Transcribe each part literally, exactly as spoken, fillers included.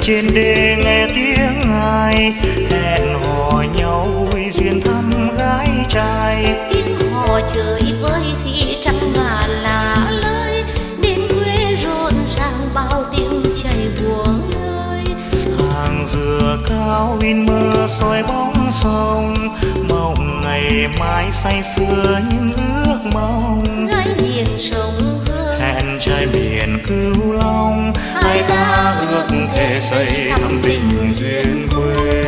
trên đê nghe tiếng ai hẹn hò nhau vui duyên thăm gái trai. Tiếng hò chơi với khi trăng ngả lá lơi, đến quê rộn ràng bao tiếng chảy buông lơi. Hàng dừa cao in mơ soi bóng sông, mộng ngày mai say sưa những ước mong. Gái miền sông Hương hẹn trai miền Cửu Long, hai ta ước thề xây thắm tình duyên quê.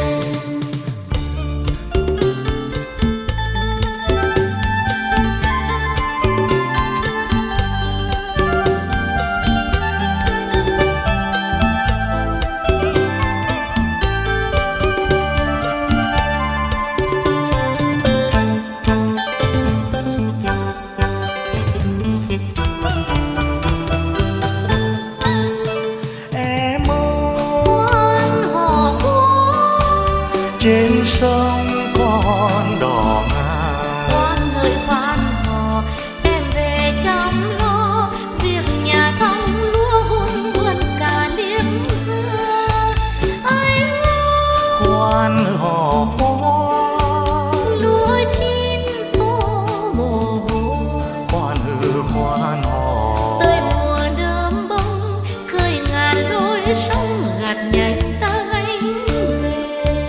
Trên sông con đò ngang, con ơi khoan hò em về chăm lo việc nhà thông lúa vun vườn cả liếp dưa. Anh ơi khoan hò khoan lúa chín tô mồ hôi, khoan hư khoan hò tới mùa đơm bông khơi ngàn đôi sóng gạt nhảy tay về.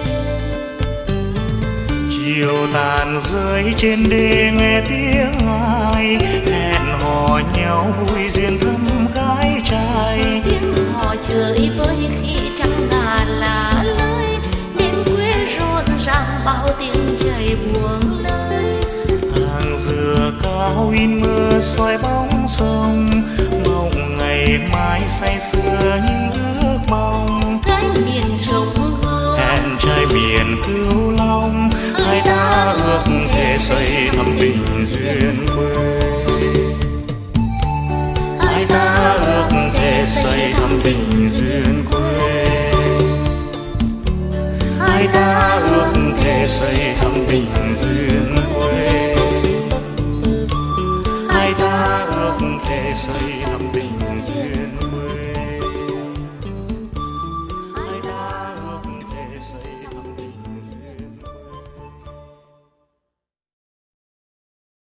chiều tàn rơi trên đê nghe tiếng ai hẹn hò nhau vui duyên thăm gái trai. Tiếng hò chơi với khi trăng ngà lá lơi, đêm quê rộn ràng bao tiếng chảy buông lơi. Hàng dừa cao in mưa soi bóng sông, mộng ngày mai say sưa những ước mong. Gái miền sông Hương hẹn trai miền Cửu Long, hai ta ước thề xây thắm tình duyên quê. Hai ta ước thề xây thắm tình duyên quê. Hai ta ước thề xây thắm tình duyên quê. Hai ta ước thề xây